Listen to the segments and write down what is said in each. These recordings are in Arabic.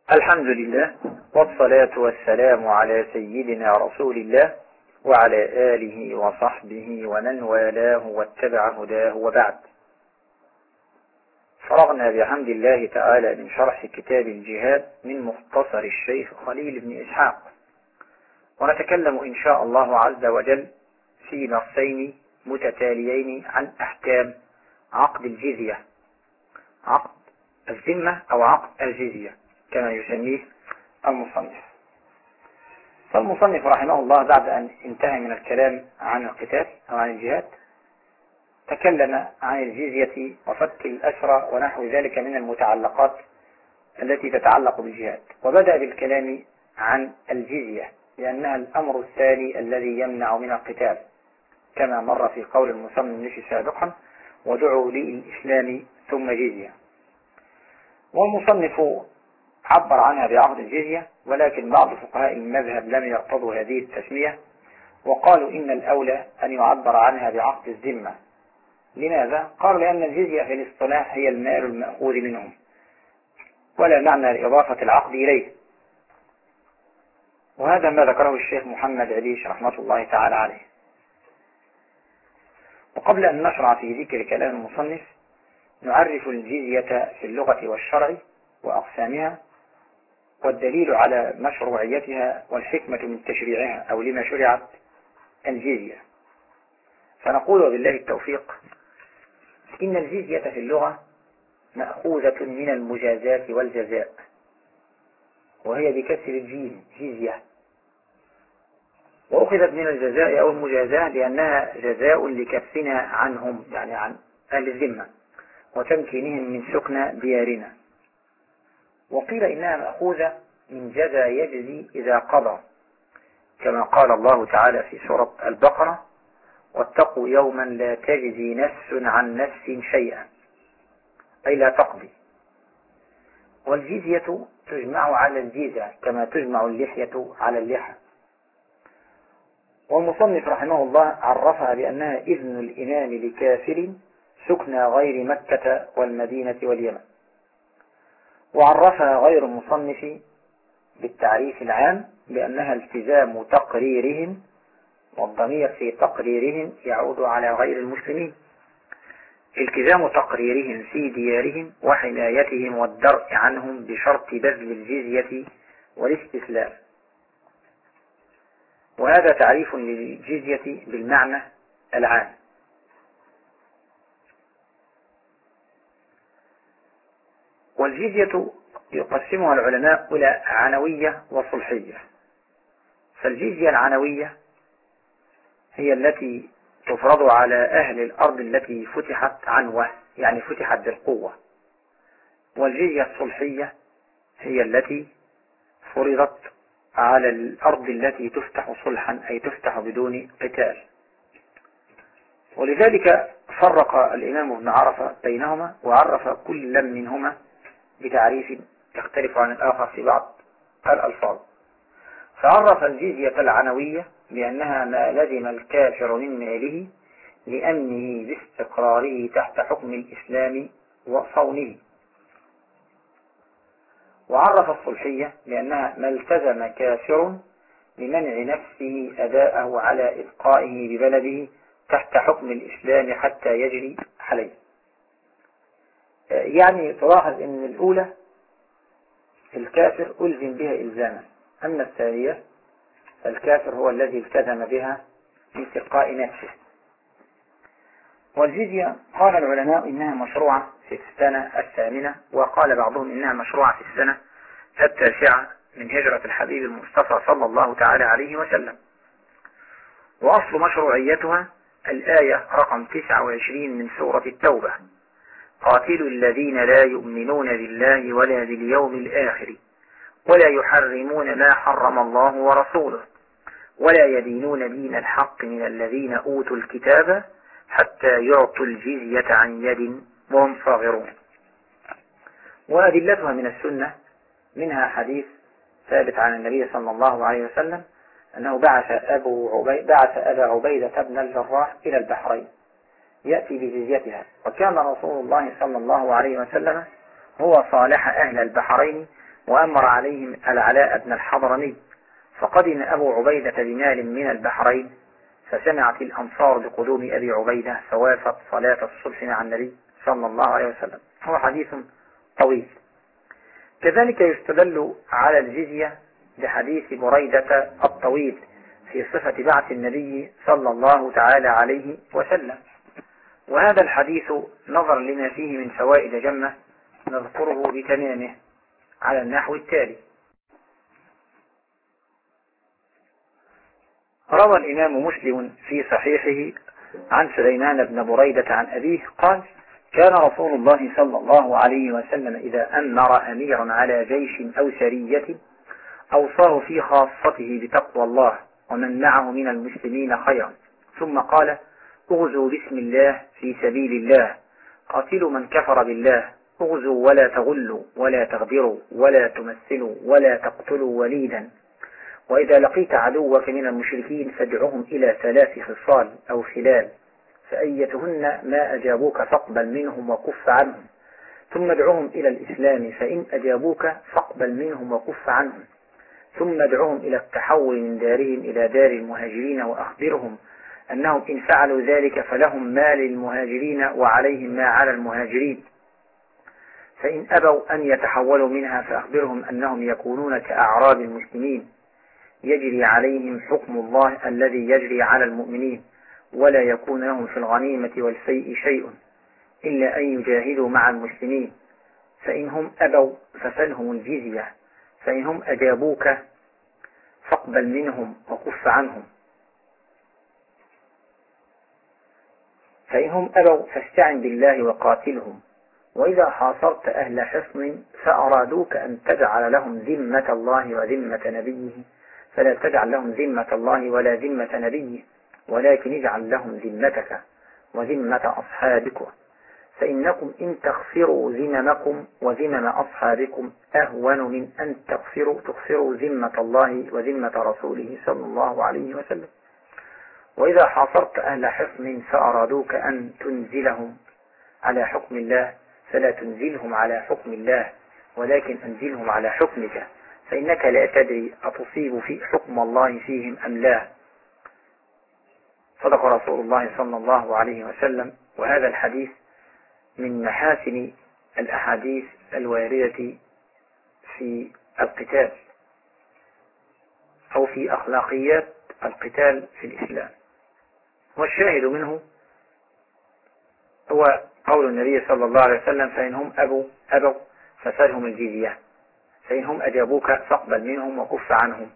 الحمد لله، والصلاة والسلام على سيدنا رسول الله وعلى آله وصحبه ومن والاه واتبع هداه، وبعد. فرغنا بحمد الله تعالى من شرح كتاب الجهاد من مختصر الشيخ خليل بن إسحاق، ونتكلم إن شاء الله عز وجل في نصين متتاليين عن أحكام عقد الجزية، عقد الذمة أو عقد الجزية كما يسميه المصنف. فالمصنف رحمه الله بعد أن انتهى من الكلام عن القتال أو عن الجهاد تكلم عن الجزية وفك الأسرى ونحو ذلك من المتعلقات التي تتعلق بالجهاد، وبدأ بالكلام عن الجزية لأنها الأمر الثاني الذي يمنع من القتال، كما مر في قول المصنف سابقا: ودعوا للإسلام ثم جزية. والمصنف عبر عنها بعقد الجزية، ولكن بعض فقهاء المذهب لم يرتضوا هذه التسمية وقالوا إن الأولى أن يعبر عنها بعقد الذمة. لماذا؟ قالوا لأن الجزية في الاصطلاح هي المال المأخوذ منهم، ولا معنى لإضافة العقد إليه، وهذا ما ذكره الشيخ محمد عليش رحمة الله تعالى عليه. وقبل أن نشرع في ذكر كلام المصنف نعرف الجزية في اللغة والشرع وأقسامها والدليل على مشروعيتها والحكمة من تشريعها أو لما شرعت الجزية. فنقول وبالله التوفيق إن الجزية في اللغة مأخوذة من المجازاة والجزاء، وهي بكسر الجيم جزية، وأخذت من الجزاء أو المجازاة لأنها جزاء لكفنا عنهم، يعني عن أهل الذمة، وتمكينهم من سكن ديارنا. وقيل إنها مأخوذة من جزى يجزي إذا قضى، كما قال الله تعالى في سورة البقرة: واتقوا يوما لا تجزي نفس عن نفس شيئا، أي لا تقضي. والجزية تجمع على الجزع كما تجمع اللحية على اللحى. والمصنف رحمه الله عرفها بأنها إذن الإمام لكافر سكنى غير مكة والمدينة واليمن. وعرفها غير المصنف بالتعريف العام بأنها التزام تقريرهم، والضمير في تقريرهم يعود على غير المسلمين، التزام تقريرهم في ديارهم وحمايتهم والدرء عنهم بشرط بذل الجزية والاستسلام. وهذا تعريف للجزية بالمعنى العام. والجزية يقسمها العلماء إلى عنوية وصلحية. فالجزية العنوية هي التي تفرض على أهل الأرض التي فتحت عنوة، يعني فتحت بالقوة. والجزية الصلحية هي التي فرضت على الأرض التي تفتح صلحا، أي تفتح بدون قتال. ولذلك فرق الإمام ابن عرفة بينهما، وعرف كل منهما بتعريف يختلف عن الآخر في بعض الألفاظ. فعرف الجزية العنوية بأنها ما لزم الكافر من ماله لأمنه باستقراره تحت حكم الإسلام وصونه. وعرف الصلحية بأنها ما التزم كافر لمنع نفسه أداءه على إبقائه ببلده تحت حكم الإسلام حتى يجري عليه. يعني تلاحظ أن الأولى الكافر ألزم بها إلزاما، أما الثانية الكافر هو الذي التزم بها من تلقاء نفسه. والجزية قال العلماء إنها مشروعة في السنة الثامنة، وقال بعضهم إنها مشروعة في السنة التاسعة من هجرة الحبيب المصطفى صلى الله تعالى عليه وسلم. وأصل مشروعيتها الآية رقم 29 من سورة التوبة: قاتلوا الذين لا يؤمنون بالله ولا باليوم الآخر ولا يحرمون ما حرم الله ورسوله ولا يدينون دين الحق من الذين أوتوا الكتاب حتى يعطوا الجزية عن يد وهم صاغرون. وأدلتها من السنة منها حديث ثابت عن النبي صلى الله عليه وسلم أنه بعث أبا عبيدة بن الجراح إلى البحرين يأتي بجزيتها، وكان رسول الله صلى الله عليه وسلم هو صالح أهل البحرين وأمر عليهم العلاء بن الحضرمي، فقدم أبو عبيدة بمال من البحرين، فسمعت الأنصار بقدوم أبي عبيدة فوافق صلاة الصبح مع النبي صلى الله عليه وسلم. هو حديث طويل. كذلك يستدل على الجزية بحديث بريدة الطويل في صفة بعث النبي صلى الله تعالى عليه وسلم، وهذا الحديث نظر لما فيه من فوائد جمة نذكره بتمامه على النحو التالي. روى الإمام مسلم في صحيحه عن سليمان بن بريدة عن أبيه قال: كان رسول الله صلى الله عليه وسلم إذا أمر أميرا على جيش أو سرية أوصاه في خاصته بتقوى الله ومن معه من المسلمين خيرا، ثم قال: اغزوا بسم الله في سبيل الله، قاتلوا من كفر بالله، اغزوا ولا تغلوا ولا تغدروا ولا تمثلوا ولا تقتلوا وليدا، وإذا لقيت عدوك من المشركين فادعهم إلى 3 خصال أو خلال، فأيتهن ما أجابوك فاقبل منهم وكف عنهم، ثم ادعهم إلى الإسلام فإن أجابوك فاقبل منهم وكف عنهم، ثم ادعهم إلى التحول من دارهم إلى دار المهاجرين وأخبرهم أنهم إن فعلوا ذلك فلهم ما للمهاجرين وعليهم ما على المهاجرين، فإن أبوا أن يتحولوا منها فأخبرهم أنهم يكونون كأعراب المسلمين يجري عليهم حكم الله الذي يجري على المؤمنين، ولا يكون لهم في الغنيمة والفيء شيء إلا أن يجاهدوا مع المسلمين، فإن هم أبوا فسلهم الجزية، فإن هم أجابوك فاقبل منهم وكف عنهم، فإن هم أبوا فاستعن بالله وقاتلهم، وإذا حاصرت أهل حصن فأرادوك أن تجعل لهم ذمة الله وذمة نبيه فلا تجعل لهم ذمة الله ولا ذمة نبيه، ولكن اجعل لهم ذمتك وذمة أصحابكم، فإنكم إن تغفروا ذممكم وذمم أصحابكم أهون من أن تغفروا ذمة الله وذمة رسوله صلى الله عليه وسلم. وإذا حاصرت أهل حصن فأرادوك أن تنزلهم على حكم الله فلا تنزلهم على حكم الله، ولكن أنزلهم على حكمك، فإنك لا تدري أتصيب في حكم الله فيهم أم لا. صدق رسول الله صلى الله عليه وسلم. وهذا الحديث من محاسن الأحاديث الواردة في القتال أو في أخلاقيات القتال في الإسلام، والشاهد منه هو قول النبي صلى الله عليه وسلم: فإن هم أبوا فسلهم الجزية، فإن هم أجابوك فاقبل منهم وكف عنهم.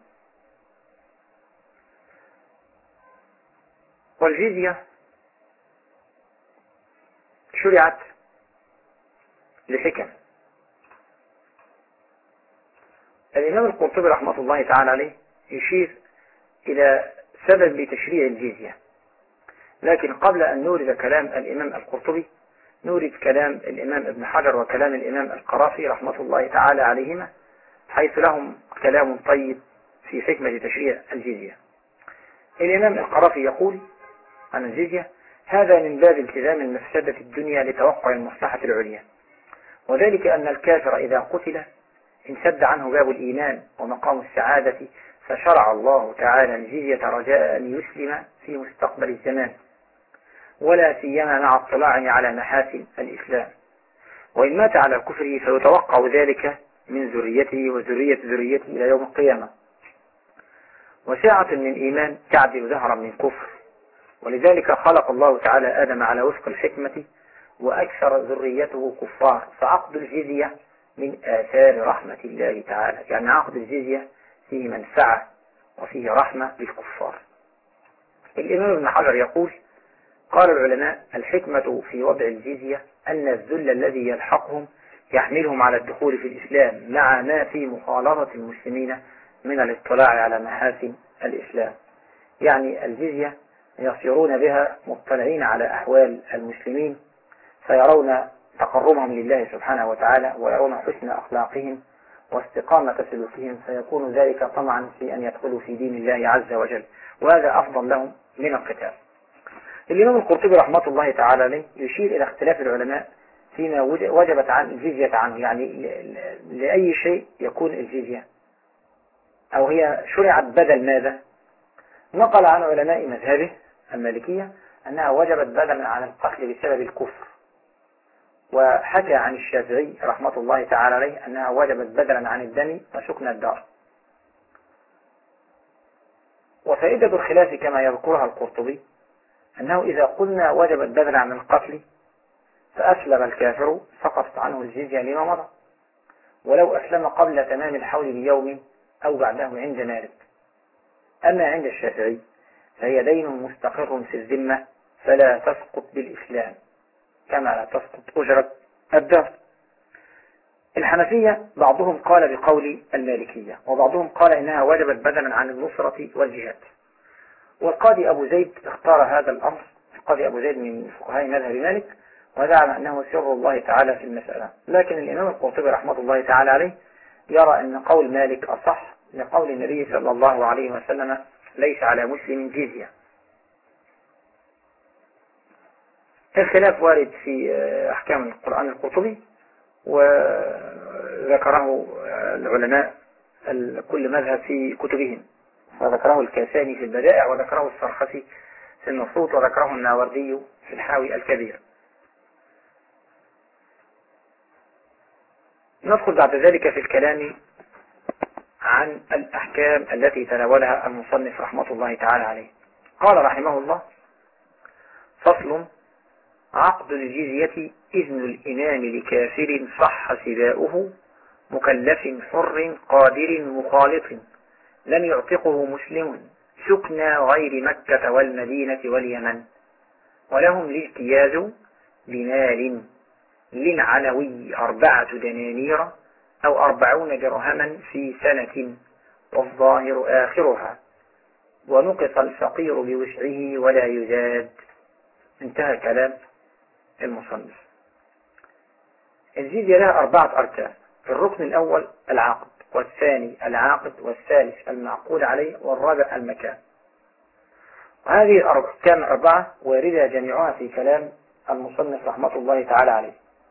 والجزية شرعت لحكم. الإمام القرطبي رحمة الله تعالى عليه يشير إلى سبب لتشريع الجزية، لكن قبل أن نورد كلام الإمام القرطبي نورد كلام الإمام ابن حجر وكلام الإمام القرافي رحمة الله تعالى عليهما، حيث لهم كلام طيب في حكمة تشريع الجزية. الإمام القرافي يقول عن الجزية: هذا من باب التزام المفسدة الدنيا لتوقع المصلحة العليا، وذلك أن الكافر إذا قتل انسد عنه باب الإيمان ومقام السعادة، فشرع الله تعالى الجزية رجاء أن يسلم في مستقبل الزمان، ولا سيما مع اطلاعه على محاسن الإسلام، وإن مات على كفره فيتوقع ذلك من ذريته وذرية ذريته إلى يوم القيامة. وساعة من إيمان تعدل دهرا من كفر، ولذلك خلق الله تعالى آدم على وفق الحكمة وأكثر ذريته كفار، فعقد الجزية من آثار رحمة الله تعالى، يعني عقد الجزية فيه منفعة وفيه رحمة للكفار. الإمام ابن حجر يقول: قال العلماء: الحكمة في وضع الجزية أن الذل الذي يلحقهم يحملهم على الدخول في الإسلام مع ما في مخالطة المسلمين من الاطلاع على محاسن الإسلام، يعني الجزية يصيرون بها مطلعين على أحوال المسلمين، فيرون تقربهم لله سبحانه وتعالى ويرون حسن أخلاقهم واستقامة سلوكهم، فيكون ذلك طمعا في أن يدخلوا في دين الله عز وجل، وهذا أفضل لهم من القتال. الإمام القرطبي رحمة الله تعالى عليه يشير إلى اختلاف العلماء فيما وجبت عن الجزية عنه، يعني لأي شيء يكون الجزية، أو هي شرعت بدل ماذا؟ نقل عن علماء مذهبه المالكية أنها وجبت بدلا عن القتل بسبب الكفر، وحكى عن الشافعي رحمة الله تعالى عليه أنها وجبت بدلا عن الدم وسكن الدار. وفائدة الخلاف كما يذكرها القرطبي أنه إذا قلنا وجبت بدلا عن القتل فأسلم الكافر سقطت عنه الجزية لما مضى، ولو أسلم قبل تمام الحول بيوم أو بعده عند مالك. أما عند الشافعي فهي دين مستقر في الذمة فلا تسقط بالإسلام كما لا تسقط أجرة الدار. الحنفية بعضهم قال بقول المالكية، وبعضهم قال إنها وجبت بدلا عن النصرة والجهاد. والقاضي أبو زيد اختار هذا الأمر، القاضي أبو زيد من فقهاء مذهب مالك، وزعم أنه سر الله تعالى في المسألة. لكن الإمام القرطبي رحمة الله تعالى عليه يرى أن قول مالك أصح لقول النبي صلى الله عليه وسلم ليس على مسلم جزية. الخلاف وارد في أحكام القرآن القرطبي، وذكره العلماء كل مذهب في كتبهم، وذكره الكاساني في البدائع، وذكره السرخسي في النصوص، وذكره الناوردي في الحاوي الكبير. ندخل بعد ذلك في الكلام عن الأحكام التي تناولها المصنف رحمة الله تعالى عليه. قال رحمه الله: فصل: عقد الجزية إذن الإمام لكافر صح سباؤه مكلف حر قادر مخالط لم يعتقه مسلم سكنى غير مكة والمدينة واليمن، ولهم الاجتياز بمال للعنوي 4 دنانير أو 40 درهما في سنة والظاهر آخرها، ونقص الفقير بوسعه ولا يزاد. انتهى كلام المصنف. الجزية لها 4 أركان: الركن الأول العقد، والثاني العاقد، والثالث المعقود عليه، والرابع المكان. وهذه الأركان 4 واردة جميعها في كلام المصنف رحمة الله تعالى عليه.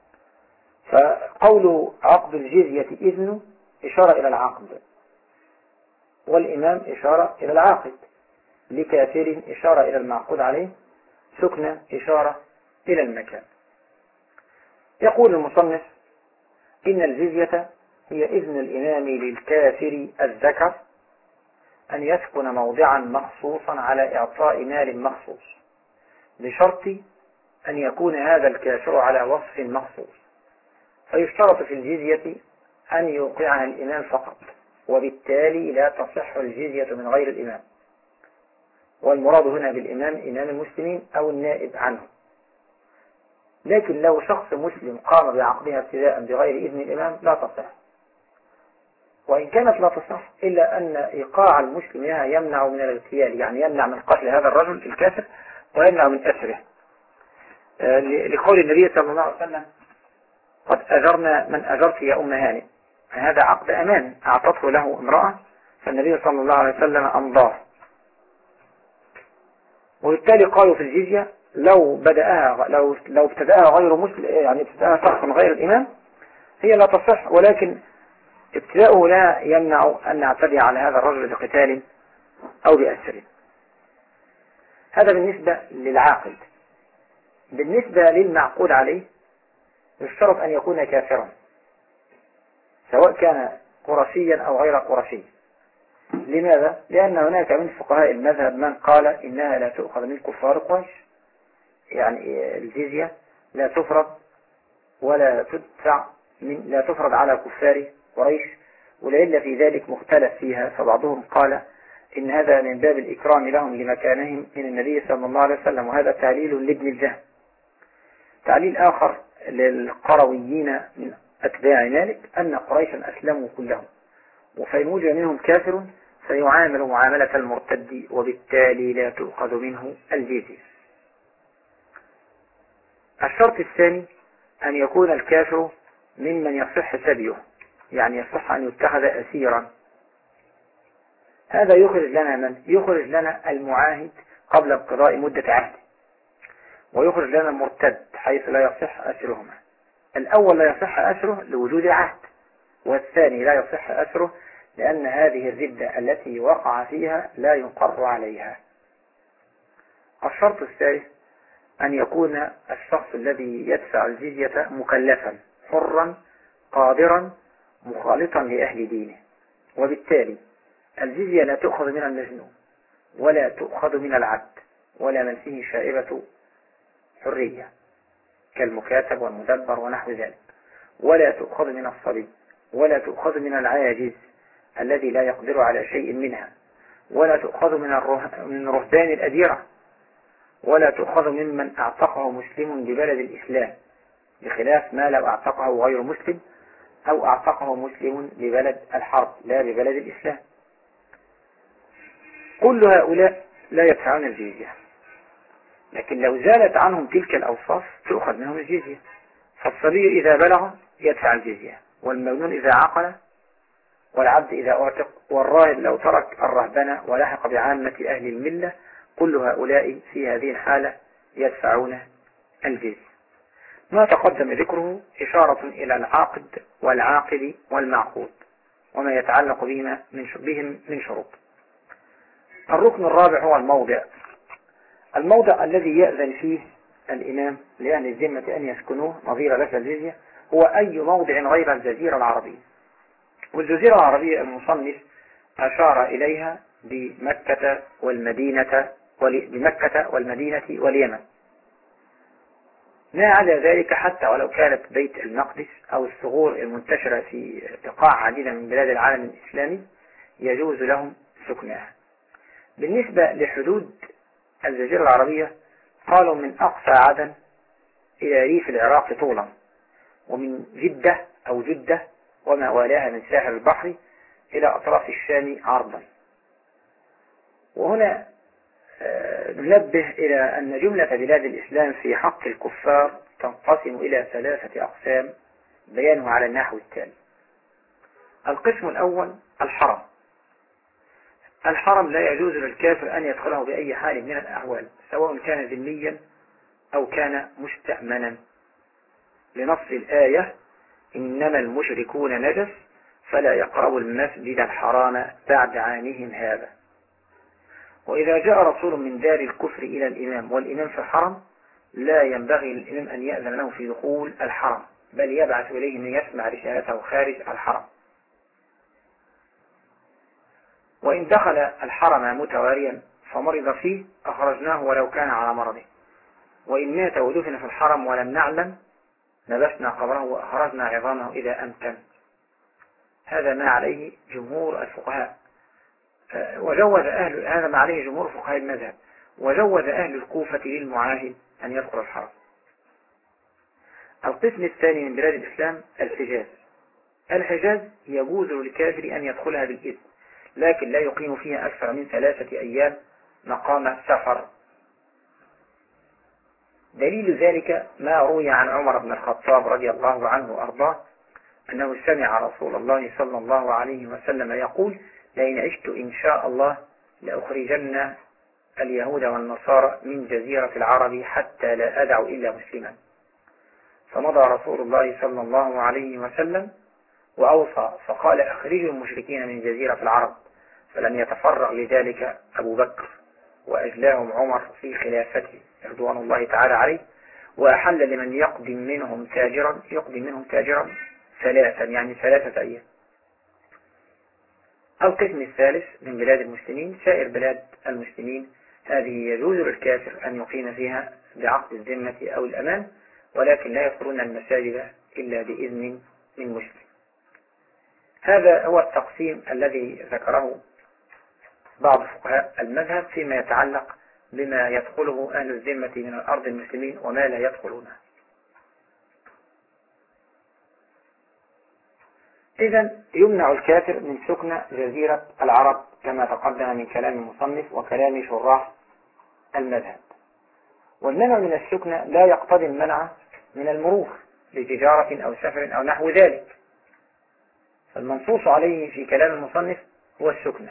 فقول عقد الجزية إذن إشارة إلى العقد، والإمام إشارة إلى العاقد، لكافر إشارة إلى المعقود عليه، سكنة إشارة إلى المكان. يقول المصنف: إن الجزية هي إذن الإمام للكافر الذكر أن يسكن موضعا مخصوصا على إعطاء مال مخصوص، بشرط أن يكون هذا الكافر على وصف مخصوص. فيشترط في الجزية أن يوقعها الإمام فقط، وبالتالي لا تصح الجزية من غير الإمام. والمراد هنا بالإمام إمام المسلمين أو النائب عنه. لكن لو شخص مسلم قام بعقدها ابتداء بغير إذن الإمام لا تصح، وإن كانت لا تصح إلا أن إيقاع المسلم لها يمنع من الاغتيال، يعني يمنع من قتل هذا الرجل الكافر ويمنع من أسره، لقول النبي صلى الله عليه وسلم: قد أجرنا من أجرت يا أم هانئ. هذا عقد أمان أعطته له امرأة، فالنبي صلى الله عليه وسلم أمضاه. وبالتالي قالوا في الجزية لو ابتدأها غير مسلم، يعني ابتدأها شخص غير الإمام، هي لا تصح، ولكن ابتداؤه لا يمنع أن نعتدي على هذا الرجل بقتال أو بأسر. هذا بالنسبة للعاقد. بالنسبة للمعقود عليه يشترط أن يكون كافرا، سواء كان قرشيا أو غير قرشي. لماذا؟ لأن هناك من فقهاء المذهب من قال إنها لا تؤخذ من كفار قريش، يعني الجزية لا تفرض ولا تدفع لا تفرض على كفار قريش، ولعل في ذلك مختلف فيها. فبعضهم قال إن هذا من باب الإكرام لهم لمكانهم من النبي صلى الله عليه وسلم، وهذا تعليل لابن الجهم. تعليل آخر للقرويين من أتباع مالك أن قريشا أسلموا كلهم، وفإن وجد منهم كافر فيعامل معاملة المرتد، وبالتالي لا تؤخذ منه الجزية. الشرط الثاني أن يكون الكافر ممن يصح سبيه، يعني يصح أن يتخذ أسيرا. هذا يخرج لنا من؟ يخرج لنا المعاهد قبل انقضاء مدة عهده، ويخرج لنا المرتد حيث لا يصح أسرهما. الأول لا يصح أسره لوجود العهد، والثاني لا يصح أسره لأن هذه الردة التي وقع فيها لا يقر عليها. الشرط الثالث أن يكون الشخص الذي يدفع الجزية مكلفا حرا قادرا مخالطا لأهل دينه، وبالتالي الجزية لا تؤخذ من المجنون ولا تؤخذ من العبد ولا من فيه شائبة حرية كالمكاتب والمدبر ونحو ذلك، ولا تؤخذ من الصبي ولا تؤخذ من العاجز الذي لا يقدر على شيء منها، ولا تؤخذ من رهبان الأديرة، ولا تؤخذ ممن اعتقه مسلم ببلد الإسلام، بخلاف ما لو اعتقه غير مسلم أو اعتقه مسلم ببلد الحرب لا ببلد الإسلام. كل هؤلاء لا يدفعون الجزية، لكن لو زالت عنهم تلك الأوصاف تؤخذ منهم الجزية. فالصبي إذا بلغ يدفع الجزية، والمجنون إذا عقل، والعبد إذا أعتق، والراهب لو ترك الرهبنة ولحق بعامة أهل الملة، كل هؤلاء في هذه الحالة يدفعون الجزية. ما تقدم ذكره إشارة إلى العاقد والعاقل والمعقود وما يتعلق بهم من شروط. الركن الرابع هو الموضع الذي يأذن فيه الإمام لأهل الذمة أن يسكنوه نظير لفظ الجزية هو أي موضع غير الجزيرة العربية. والجزيرة العربية المصنف أشار إليها بمكة والمدينة واليمن. ما عدا ذلك حتى ولو كانت بيت المقدس أو الثغور المنتشرة في بقاع عديدة من بلاد العالم الإسلامي يجوز لهم سكنها. بالنسبة لحدود الجزيرة العربية قالوا من أقصى عدن إلى ريف العراق طولا، ومن جدة وما والاها من ساحل البحر إلى أطراف الشام عرضا. وهنا ننبه إلى أن جملة بلاد الإسلام في حق الكفار تنقسم إلى 3 أقسام بيانه على النحو التالي. القسم الأول الحرم. الحرم لا يجوز للكافر أن يدخله بأي حال من الأحوال، سواء كان ذميا أو كان مستأمنا، لنص الآية إنما المشركون نجس فلا يقربوا المسجد الحرام بعد عامهم هذا. وإذا جاء رسول من دار الكفر إلى الإمام والإمام في الحرم لا ينبغي للإمام أن يأذن له في دخول الحرم، بل يبعث إليه من يسمع رسالته خارج الحرم. وإن دخل الحرم متواريا فمرض فيه أخرجناه ولو كان على مرضه، وإن مات ودفن في الحرم ولم نعلم نبشنا قبره وأخرجنا عظامه إذا أمكن. هذا ما عليه جمهور الفقهاء، هذا ما عليه جمهور فقهاء المذهب. وجوز أهل الكوفة للمعاهد أن يدخل الحرم. القسم الثاني من بلاد الإسلام الحجاز يجوز للكافر أن يدخلها بالإذن، لكن لا يقيم فيها أكثر من 3 أيام مقام سفر. دليل ذلك ما روي عن عمر بن الخطاب رضي الله عنه وأرضاه أنه سمع رسول الله صلى الله عليه وسلم يقول لئن عشت إن شاء الله لأخرجن اليهود والنصارى من جزيرة العرب حتى لا أدع إلا مسلما. فمضى رسول الله صلى الله عليه وسلم وأوصى فقال أخرجوا المشركين من جزيرة العرب، فلم يتفرغ لذلك أبو بكر وأجلاهم عمر في خلافته رضوان الله تعالى عليه، وأحل لمن يقدم منهم تاجرا 3 يعني 3 أيام. القسم الثالث من بلاد المسلمين سائر بلاد المسلمين، هذه يجوز للكافر أن يقيم فيها بعقد الذمة أو الأمان، ولكن لا يدخلون المساجد إلا بإذن من مسلم. هذا هو التقسيم الذي ذكره بعض فقهاء المذهب فيما يتعلق بما يدخله أهل الذمة من الأرض المسلمين وما لا يدخلونه. إذن يمنع الكافر من سكن جزيرة العرب كما تقدم من كلام المصنف وكلام شراح المذهب. والمنع من السكن لا يقتضي المنع من المرور لتجارة أو سفر أو نحو ذلك، فالمنصوص عليه في كلام المصنف هو السكن.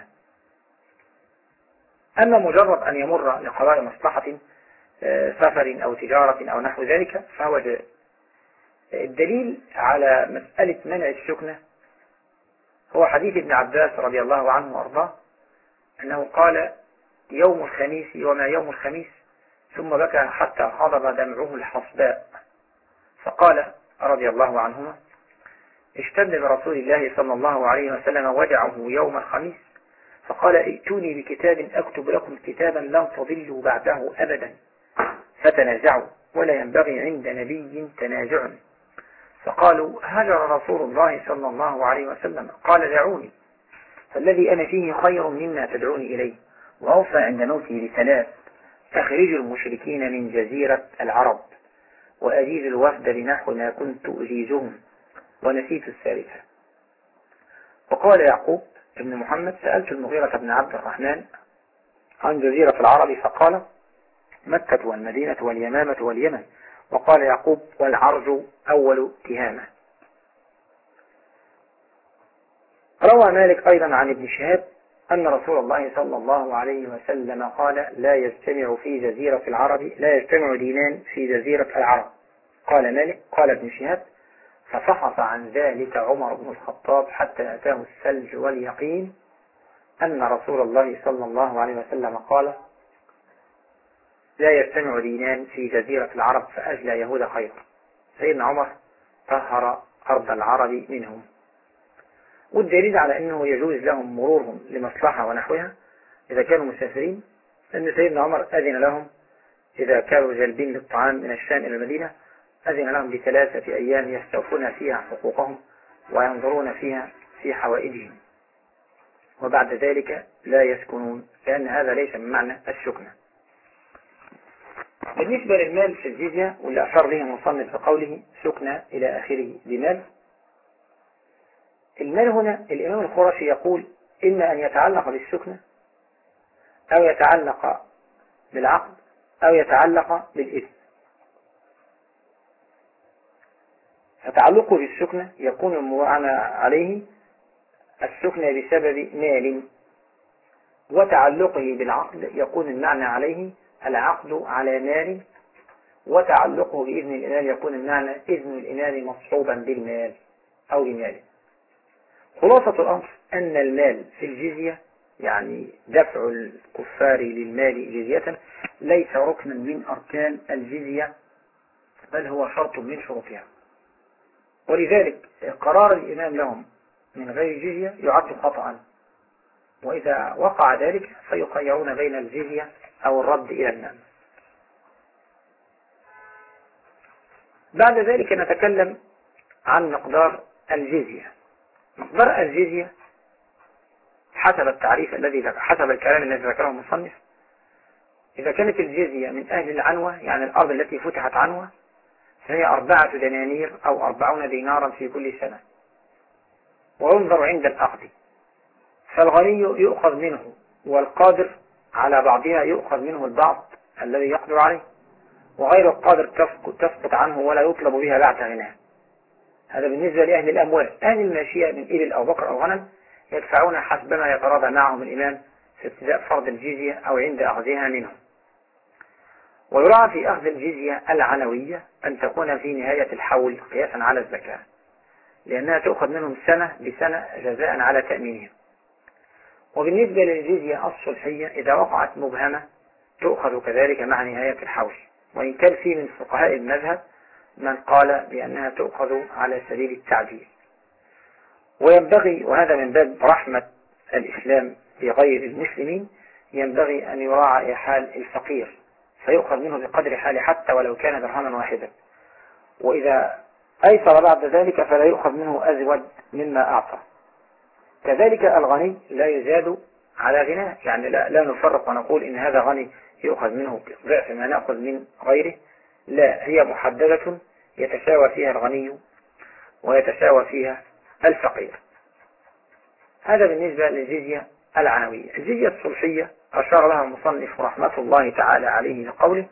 أما مجرد أن يمر لقضاء مصلحة سفر أو تجارة أو نحو ذلك فهو جائز. الدليل على مسألة منع السكنة هو حديث ابن عباس رضي الله عنه وأرضاه أنه قال يوم الخميس وما يوم الخميس، ثم بكى حتى حضر دمعه الحصباء، فقال رضي الله عنهما اشتد برسول الله صلى الله عليه وسلم وجعه يوم الخميس، فقال ائتوني بكتاب أكتب لكم كتابا لن تضلوا بعده أبدا، فتنازعوا ولا ينبغي عند نبي تنازع، فقالوا هجر رسول الله صلى الله عليه وسلم، قال دعوني فالذي أنا فيه خير مما تدعوني إليه، وأوصى عند موته بثلاث: أخرجوا المشركين من جزيرة العرب، وأجيز الوفد لنحو ما كنت أجيزهم، ونسيت الثالثة. وقال يعقوب ابن محمد سألت المغيرة بن عبد الرحمن عن جزيرة العرب فقال مكة والمدينة واليمامة واليمن، وقال يعقوب والعرج أول تهامة. روى مالك أيضا عن ابن شهاب أن رسول الله صلى الله عليه وسلم قال لا يجتمع في جزيرة العرب، لا يجتمع دينان في جزيرة العرب. قال مالك قال ابن شهاب ففحص عن ذلك عمر بن الخطاب حتى أتاه الثلج واليقين أن رسول الله صلى الله عليه وسلم قال لا يجتمع دينان في جزيرة العرب فأجلى يهود خير. سيدنا عمر طهر أرض العرب منهم. والدليل على أنه يجوز لهم مرورهم لمصلحة ونحوها إذا كانوا مسافرين أن سيدنا عمر أذن لهم إذا كانوا جالبين للطعام من الشام إلى المدينة، أذن لهم ب3 أيام يستوفون فيها حقوقهم وينظرون فيها في حوائجهم، وبعد ذلك لا يسكنون، لأن هذا ليس من معنى السكنة. بالنسبة للمال في الجزية واللي أشار به المصنف بقوله سكنة إلى آخره بمال، المال هنا الإمام الخرشي يقول إما أن يتعلق بالسكنة أو يتعلق بالعقد أو يتعلق بالإثم. فتعلقه بالسكنة يكون المعنى عليه السكنة بسبب مال، وتعلقه بالعقد يكون المعنى عليه العقد على مال، وتعلقه بإذن الإمام يكون المعنى إذن الإمام مصحوبا بالمال أو بمال. خلاصة الأمر أن المال في الجزية يعني دفع الكفار للمال جزية ليس ركنا من أركان الجزية، بل هو شرط من شروطها، ولذلك قرار الإمام لهم من غير جزية يعد خطأ، وإذا وقع ذلك فيخيرون بين الجزية أو الرد إلى المال. بعد ذلك نتكلم عن مقدار الجزية. مقدار الجزية حسب التعريف حسب الكلام الذي ذكره المصنف، إذا كانت الجزية من أهل العنوة يعني الأرض التي فتحت عنوة فهي 4 دنانير أو 40 دينارا في كل سنة، وينظر عند الأخذ، فالغني يؤخذ منه والقادر على بعضها يؤخذ منه البعض الذي يقدر عليه، وغير القادر تسقط عنه ولا يطلب بها بعد غناه. هذا بالنسبة لأهل الأموال. أهل الماشية من إبل أو بقر أو غنم يدفعون حسب ما يتراضى معهم الإمام في ابتداء فرض الجزية أو عند أخذها منهم. ويراعى في أخذ الجزية العنوية أن تكون في نهاية الحول قياسا على الزكاة، لأنها تأخذ منهم سنة بسنة جزاء على تأمينهم. وبالنسبة للجزية الصلحية إذا وقعت مبهمة تؤخذ كذلك مع نهاية الحول، وإن كان في من فقهاء المذهب من قال بأنها تؤخذ على سبيل التعجيل. وينبغي، وهذا من باب رحمة الإسلام بغير المسلمين، ينبغي أن يراعى حال الفقير فيؤخذ منه بقدر حاله حتى ولو كان درهما واحدا، وإذا أيسر بعد ذلك فلا يؤخذ منه أزود مما أعطى. كذلك الغني لا يزاد على غناه، يعني لا نفرق ونقول إن هذا غني يؤخذ منه ضعف ما نأخذ من غيره، لا، هي محددة يتساوى فيها الغني ويتساوى فيها الفقير. هذا بالنسبة للجزية العنوية. الجزية الصلحية أشار لها المصنف رحمة الله تعالى عليه بقوله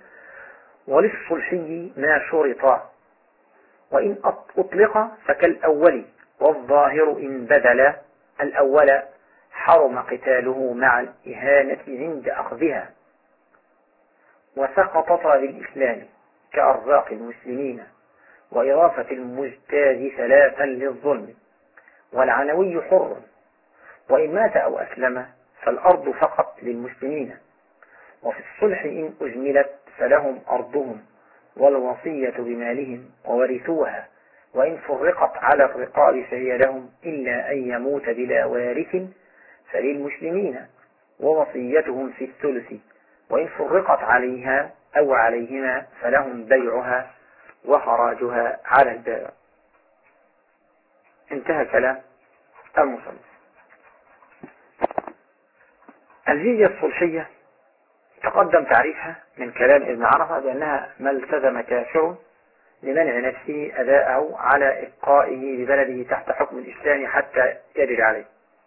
وللصلحي ما شرط، وإن أطلق فكالأول، والظاهر إن بدل الأول حرم قتاله مع الإهانة عند أخذها، وسقطت بالإسلام كأرزاق المسلمين وإضافة المجتاز ثلاثا للظلم. والعنوي حر، وإن مات أو أسلم فالأرض فقط للمسلمين. وفي الصلح إن أجملت فلهم أرضهم والوصية بمالهم وورثوها، وإن فرقت على الرقاب فهي لهم إلا أن يموت بلا وارث فللمسلمين ووصيتهم في الثلث، وإن فرقت عليها أو عليهما فلهم بيعها وخراجها على البائع. انتهى كلام المصنف. الجزية الصلحية تقدم تعريفها من كلام ابن عرفة بأنها ما التزم كافر لمنع نفسه أداءه على إبقائه ببلده تحت حكم الإسلام حتى يجري عليه.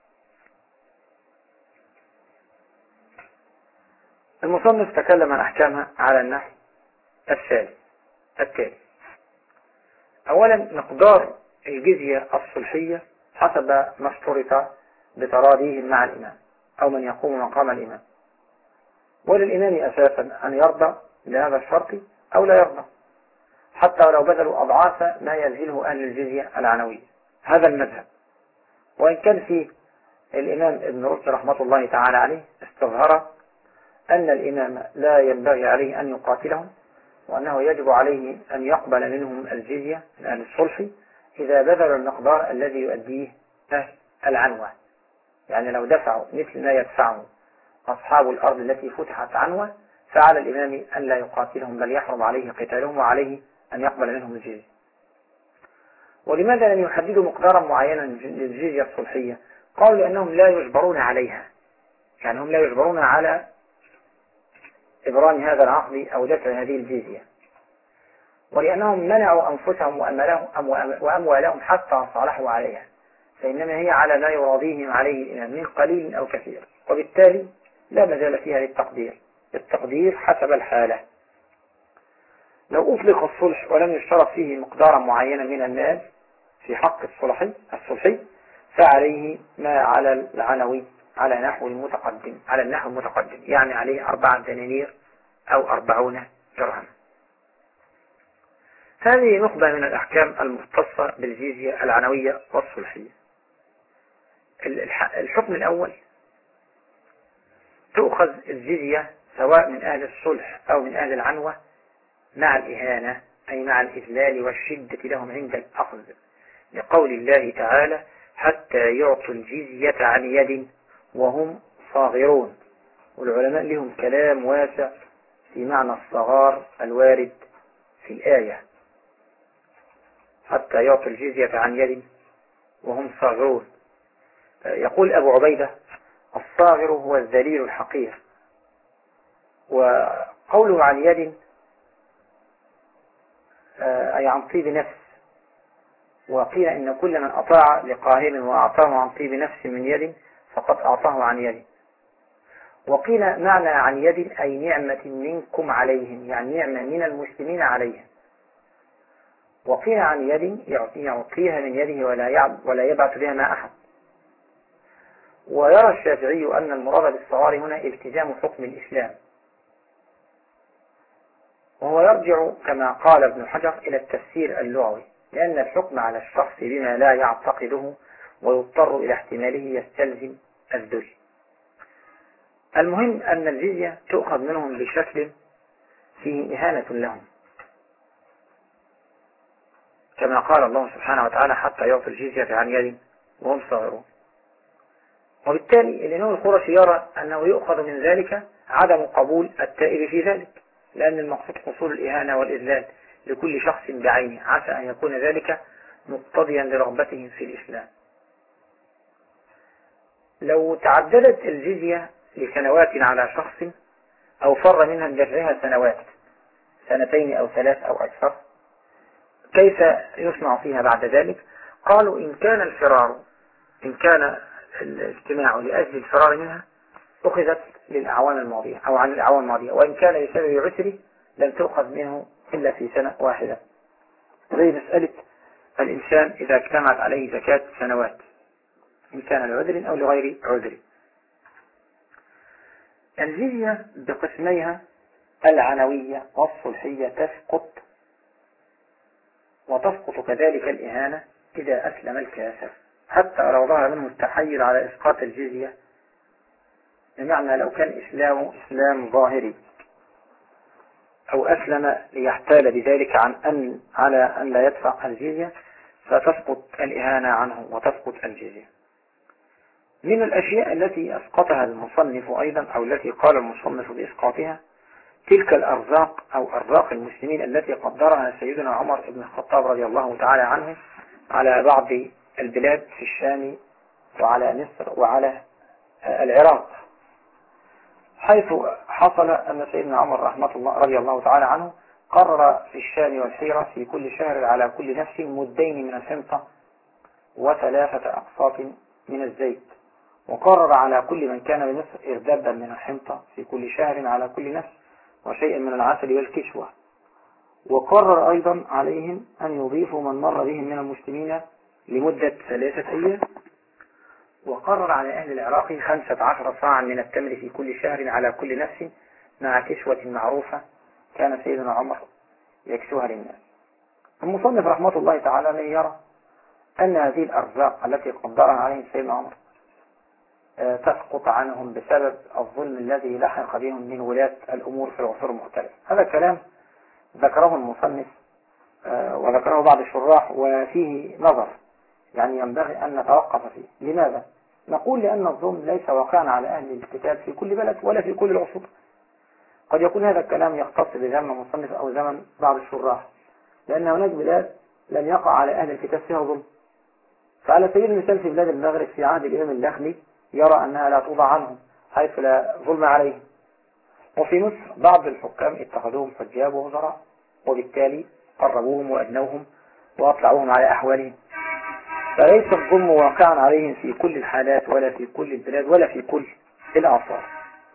المصنف تكلم عن أحكامها على النحو التالي. أولا، مقدار الجزية الصلحية حسب ما اشترط بتراضيهم مع الإمام أو من يقوم مقام الإمام، وللإمام أساسا أن يرضى بهذا الشرط أو لا يرضى، حتى ولو بذلوا أضعاف ما يبذله أهل الجزية العنوية. هذا المذهب، وإن كان فيه الإمام ابن رشد رحمة الله تعالى عليه استظهر أن الإمام لا ينبغي عليه أن يقاتلهم، وأنه يجب عليه أن يقبل منهم الجزية من أهل الصلح إذا بذلوا المقدار الذي يؤديه أهل العنوة. يعني لو دفعوا مثل ما يدفعه أصحاب الأرض التي فتحت عنوة فعلى الإمام أن لا يقاتلهم، بل يحرم عليه قتالهم وعليه أن يقبل منهم الجزية. ولماذا لم يحددوا مقدارا معينا للجزية الصلحية؟ قالوا لأنهم لا يجبرون عليها، يعني هم لا يجبرون على إبرام هذا العقد أو دفع هذه الجزية، ولأنهم منعوا أنفسهم وأموالهم حتى صالحوا عليها، فإنما هي على ما يراضيهم عليه الإمام من قليل أو كثير، وبالتالي لا مجال فيها للتقدير حسب الحالة. لو أطلق الصلح ولم يشترط فيه مقدارا معينا من المال في حق الصلحي فعليه ما على العنوي على النحو المتقدم، يعني عليه 4 دنانير أو 40 درهم. هذه نخبة من الأحكام المختصة بالجزية العنوية والصلحية. الحكم الأول: تؤخذ الجزية سواء من أهل الصلح أو من أهل العنوة مع الإهانة، أي مع الإذلال والشدة لهم عند الأخذ، لقول الله تعالى: حتى يعطوا الجزية عن يد وهم صاغرون. والعلماء لهم كلام واسع في معنى الصغار الوارد في الآية، حتى يعطوا الجزية عن يد وهم صاغرون. يقول أبو عبيدة: الصاغر هو الذليل الحقير. وقوله عن يد أي عن طيب نفس، وقيل إن كل من أطاع لقاهر وأعطاه عن طيب نفس من يد فقد أعطاه عن يد. وقيل معنى عن يد أي نعمة منكم عليهم، يعني نعمة من المسلمين عليهم. وقيل عن يد يعطيها من يده ولا يبعث بها مع أحد. ويرى الشافعي أن المراد بالصغار هنا التزام حكم الإسلام، وهو يرجع كما قال ابن حجر إلى التفسير اللغوي، لأن الحكم على الشخص بما لا يعتقده ويضطر إلى احتماله يستلزم الذل. المهم أن الجزية تؤخذ منهم بشكل فيه إهانة لهم، كما قال الله سبحانه وتعالى: حتى يعطوا الجزية عن يد وهم صاغرون. وبالتالي الإمام القرشي يرى أنه يؤخذ من ذلك عدم قبول التائب في ذلك، لأن المقصود حصول الإهانة والإذلال لكل شخص بعينه، عسى أن يكون ذلك مقتضيا لرغبتهم في الإسلام. لو تعددت الجزية لسنوات على شخص أو فر منها لدفعها سنوات، 2 أو 3 أو أكثر، كيف يصنع فيها بعد ذلك؟ قالوا: إن كان الاجتماع لأجل الفرار منها أخذت للأعوام الماضية أو عن الأعوام الماضية، وإن كان بسبب عسره لم تؤخذ منه إلا في سنة واحدة، زي مسألة الإنسان إذا اجتمعت عليه زكاة سنوات، إن كان لعذر أو لغير عذر. الجزية بقسميها العنوية والصلحية تسقط وتسقط كذلك الإهانة إذا أسلم الكافر حتى لو ظهر منه التحيل على إسقاط الجزية، بمعنى لو كان إسلامه إسلام ظاهري أو أسلم ليحتال بذلك على أن لا يدفع الجزية، فتسقط الإهانة عنه وتسقط الجزية. من الأشياء التي أسقطها المصنف أيضا أو التي قال المصنف بإسقاطها تلك الأرزاق أو أرزاق المسلمين التي قدرها سيدنا عمر بن الخطاب رضي الله تعالى عنه على بعض البلاد في الشام وعلى مصر وعلى العراق، حيث حصل أن سيدنا عمر رحمة الله رضي الله تعالى عنه قرر في الشام والحيرة في كل شهر على كل نفس مدين من الحنطة وثلاثة أقساط من الزيت، وقرر على كل من كان بمصر إردابا من الحنطة في كل شهر على كل نفس وشيئا من العسل والكشوة، وقرر أيضا عليهم أن يضيفوا من مر بهم من المسلمين لمدة 3 أيام، وقرر على أهل العراق 15 صاعا من التمر في كل شهر على كل نفس مع كشوة معروفة كان سيدنا عمر يكسوها للناس. المصنف رحمة الله تعالى من يرى أن هذه الأرزاق التي قدرها عليهم سيدنا عمر تسقط عنهم بسبب الظلم الذي لحق بهم من ولاة الأمور في العصور المختلفة. هذا الكلام ذكره المصنف وذكره بعض الشراح وفيه نظر، يعني ينبغي أن نتوقف فيه. لماذا؟ نقول لأن الظلم ليس واقعا على أهل الكتاب في كل بلد ولا في كل العصور. قد يكون هذا الكلام يختص بزمن المصنف أو زمن بعض الشراح، لأن هناك بلاد لم يقع على أهل الكتاب فيها ظلم. فعلى سبيل المثال في بلاد المغرب في عهد الإمام اللخمي يرى أنها لا توضع عنهم حيث لا ظلم عليهم، وفي مصر بعض الحكام اتخذوهم حجاب ووزراء وبالتالي قربوهم وأدنوهم وأطلعوهم على أحوالهم، فليس الظلم واقعا عليهم في كل الحالات ولا في كل البلاد ولا في كل الأعصار.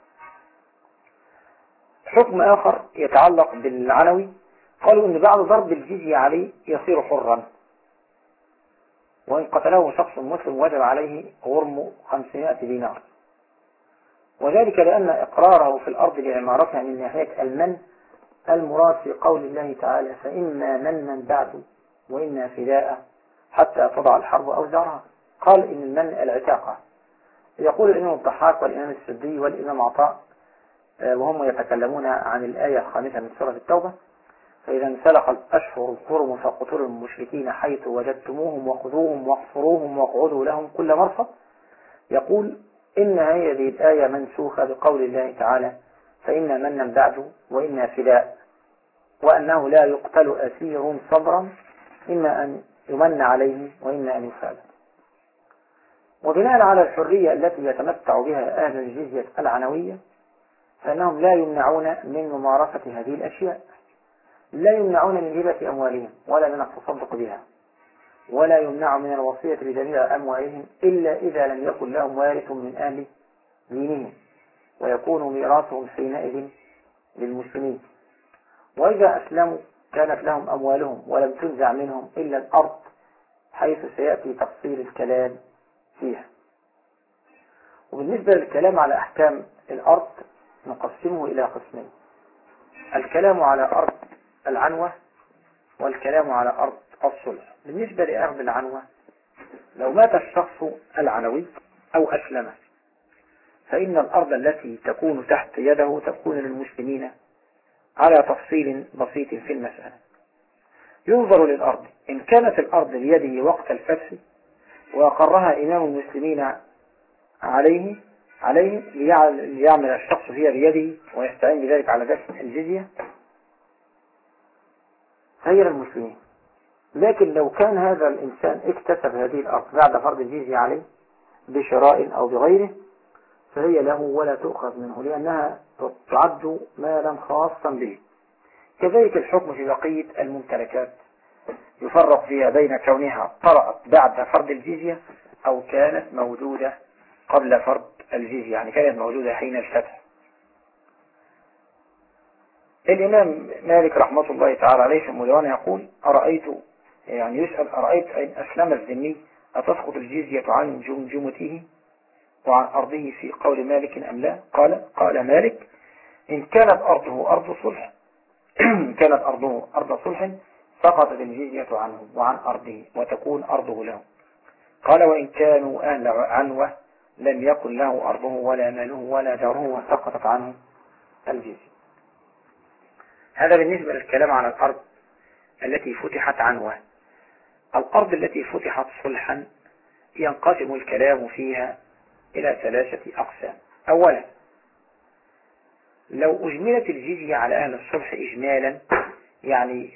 حكم آخر يتعلق بالعنوي، قالوا أن بعد ضرب الجزية عليه يصير حرا، وإن قتله شخص مسلم وجب عليه غرم 500 دينار، وذلك لأن إقراره في الأرض لعمارتها من ناحية المن المراد في قول الله تعالى فإما منا بعد وإما فداء حتى تضع الحرب أوزارها. قال إن المن العتاقة. يقول الإمام الضحاك والإمام السدي والإمام عطاء وهم يتكلمون عن الآية 5 من سورة التوبة فإذا انسلخ الأشهر الحرم فاقتلوا المشركين حيث وجدتموهم وخذوهم واحصروهم واقعدوا لهم كل مرصد. يقول إن هذه الآية منسوخة بقول الله تعالى فإنا منا بعد وإنا فداء، وأنه لا يقتل أسير صبرا إما أن يمن عليه وإما أن يفعل. وبناء على الحرية التي يتمتع بها أهل الجزية العنوية فإنهم لا يمنعون من ممارسة هذه الأشياء، لا يمنعون من هبة أموالهم ولا من التصدق بها، ولا يمنع من الوصية بجميع أموالهم إلا إذا لم يكن لهم وارث من أهل دينهم ويكون ميراثهم حينئذ للمسلمين. وإذا أسلموا كانت لهم أموالهم ولم تنزع منهم إلا الأرض حيث سيأتي تفصيل الكلام فيها. وبالنسبة للكلام على أحكام الأرض نقسمه إلى قسمين: الكلام على أرض العنوة والكلام على أرض الصلح. بالنسبة لأرض العنوة لو مات الشخص العنوي أو أسلم فإن الأرض التي تكون تحت يده تكون للمسلمين على تفصيل بسيط في المسألة. ينظر للأرض إن كانت الأرض بيده وقت الفتح وأقرها إمام المسلمين عليه ليعمل الشخص فيها بيده ويستعين بذلك على دفع الجزية هي للمسلمين. لكن لو كان هذا الإنسان اكتسب هذه الأرض بعد فرض الجزية عليه بشراء أو بغيره فهي له ولا تؤخذ منه لأنها تعد مالا خاصا به. كذلك الحكم في بقية الممتلكات يفرق فيها بين كونها طرأت بعد فرض الجزية أو كانت موجودة قبل فرض الجزية، يعني كانت موجودة حين الفتح. الإمام مالك رحمة الله تعالى عليه في المدونة يقول يسأل أرأيت إن أسلم الذمي أتسقط الجزية عن جمجمته وعن أرضه في قول مالك أم لا؟ قال مالك إن كانت أرضه أرض صلح سقطت الجزية عنه وعن أرضه وتكون أرضه له. قال وإن كانوا أهل عنوة لم يكن له أرضه ولا ماله ولا داره وسقطت عنه الجزية. هذا بالنسبة للكلام على الأرض التي فتحت عنوة. الأرض التي فتحت صلحا ينقسم الكلام فيها إلى 3 أقسام. أولا، لو أجملت الجزية على أهل الصلح إجمالا، يعني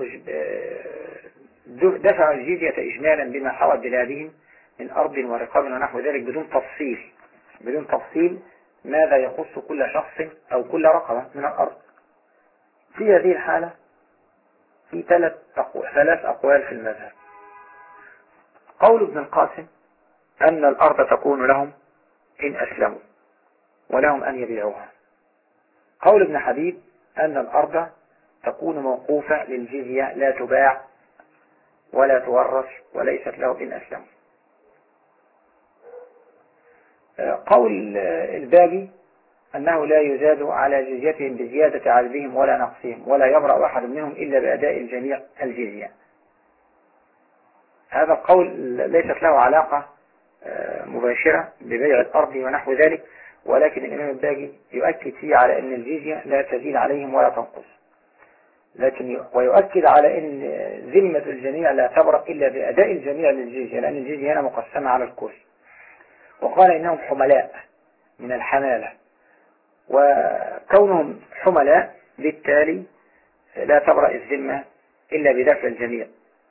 دفعوا الجزية إجمالا بما حوت بلادهم من أرض ورقاب ونحو ذلك بدون تفصيل ماذا يخص كل شخص أو كل رقبة من الأرض. في هذه الحالة في 3 أقوال في المذهب. قول ابن القاسم أن الأرض تكون لهم إن أسلموا ولهم أن يبيعوها. قول ابن حبيب أن الأرض تكون موقوفة للجزية لا تباع ولا تورث وليست له إن أسلموا. قول الباقي أنه لا يزاد على جزيتهم بزيادة عددهم ولا نقصهم ولا يبرأ أحد منهم إلا بأداء الجميع الجزية. هذا القول ليست له علاقة مباشرة ببيع الأرض ونحو ذلك، ولكن الإمام الباقي يؤكد فيه على أن الجزية لا تزيد عليهم ولا تنقص، ويؤكد على أن ذمة الجميع لا تبرأ إلا بأداء الجميع للجزية، لأن الجزية هنا مقسمة على الكل. وقال إنهم حملاء من الحمالة، وكونهم حملاء بالتالي لا تبرأ الذمة إلا بدفع الجميع.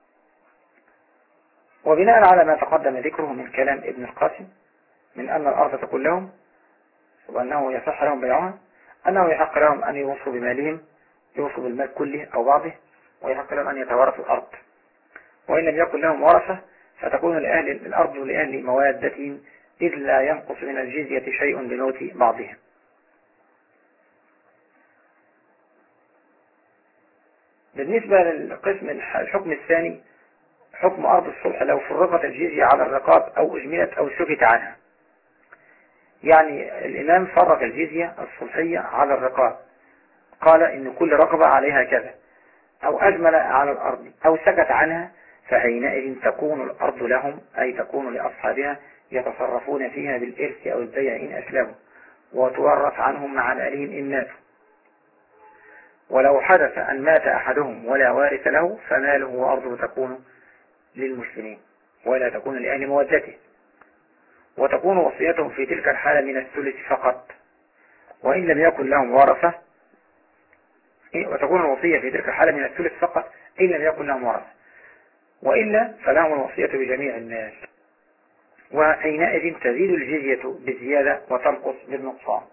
وبناء على ما تقدم ذكره من كلام ابن القاسم من أن الأرض تكون لهم وأنه يصح لهم بيعها، أنه يحق لهم أن يوصوا بمالهم، يوصوا بالمال كله أو بعضه، ويحق لهم أن يتورثوا الأرض. وإن لم يكن لهم ورثة فتكون لأهل الأرض لأهل موادتهم، إذ لا ينقص من الجزية شيء بموت بعضهم. بالنسبة للقسم الحكم الثاني، حكم أرض الصلح لو فرقت الجزية على الرقاب أو أجملت أو سكت عنها. يعني الإمام فرق الجزية الصلحية على الرقاب، قال إن كل رقبة عليها كذا، أو أجمل على الأرض أو سكت عنها، فحينئذ تكون الأرض لهم، أي تكون لأصحابها يتصرفون فيها بالإرث أو البيع إن أسلموا، وتورث عنهم مع مالهم إن ماتوا. ولو حدث أن مات أحدهم ولا وارث له فماله وأرضه تكون للمسلمين ولا تكون لأهل مودته، وتكون وصيتهم في تلك الحالة من الثلث فقط، وإن لم يكن لهم ورثة، وتكون الوصية في تلك الحالة من الثلث فقط إن لم يكن لهم ورثة، وإلا فلهم الوصية بجميع الناس، وحينئذ تزيد الجزية بزيادة وتنقص بالنقصان.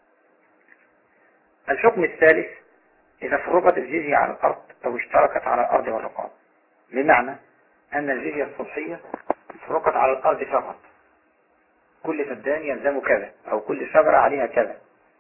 الحكم الثالث إذا فرقت الجزية على الأرض أو اشتركت على الأرض والرقاب، بمعنى أن الجزية الصلحية فرقت على الأرض فقط، كل فدان يلزم كذا أو كل شجرة عليها كذا،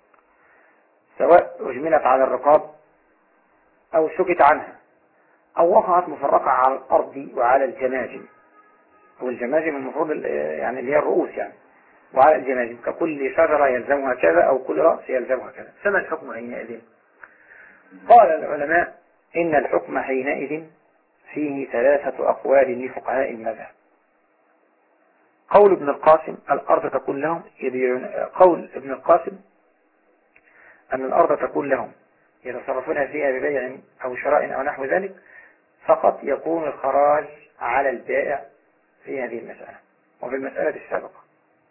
سواء أجملت على الرقاب أو سكت عنها، أو وقعت مفرقة على الأرض وعلى الجماجم، والجماجم المفروض يعني اللي هي الرؤوس يعني، وعلى الجماجم ككل شجرة يلزمها كذا أو كل رأس يلزمها كذا. فما الحكم حينئذ؟ قال العلماء إن الحكم حينئذ فيه 3 أقوال لفقهاء المذهب. قول ابن القاسم الأرض تكون لهم يبيعون، قول ابن القاسم أن الأرض تكون لهم يتصرفون فيها ببيع أو شراء أو نحو ذلك، فقط يكون الخراج على البائع في هذه المسألة وفي المسألة السابقة،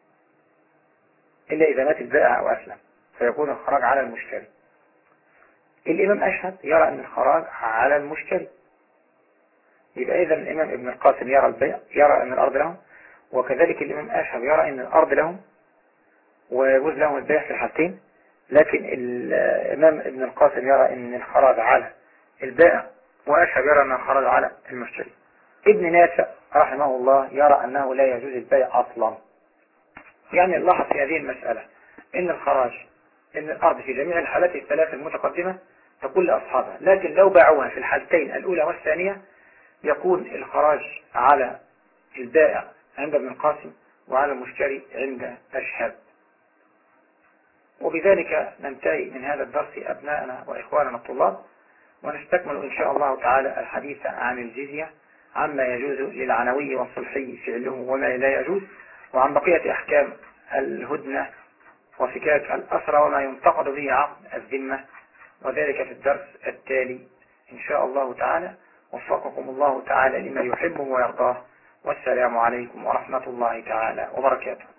إلا إذا مات البائع أو أسلم فيكون الخراج على المشتري. الإمام أشهد يرى أن الخراج على المشتري، يبقى إذا الإمام ابن القاسم يرى البيع، يرى أن الأرض لهم، وكذلك الإمام أشهد يرى أن الأرض لهم ويجوز لهم البيع في الحالتين، لكن الإمام ابن القاسم يرى أن الخراج على البائع، وأشهد يرى أن الخراج على المشتري. ابن نافع رحمه الله يرى أنه لا يجوز البيع أصلا. يعني نلاحظ في هذه المسألة أن الخراج، أن الأرض في جميع الحالات الثلاث المتقدمة تكون لأصحابها، لكن لو باعوها في الحالتين الأولى والثانية يكون الخراج على البائع عند ابن القاسم وعلى المشتري عند أشهب. وبذلك ننتهي من هذا الدرس أبناءنا وإخواننا الطلاب، ونستكمل إن شاء الله تعالى الحديث عن الجزية، عما يجوز للعنوي والصلحي فعله وما لا يجوز، وعن بقية أحكام الهدنة وفكاك الأسرى وما ينتقد به عقد الذمة، وذلك في الدرس التالي إن شاء الله تعالى. وفقكم الله تعالى لما يحبه ويرضاه، والسلام عليكم ورحمة الله تعالى وبركاته.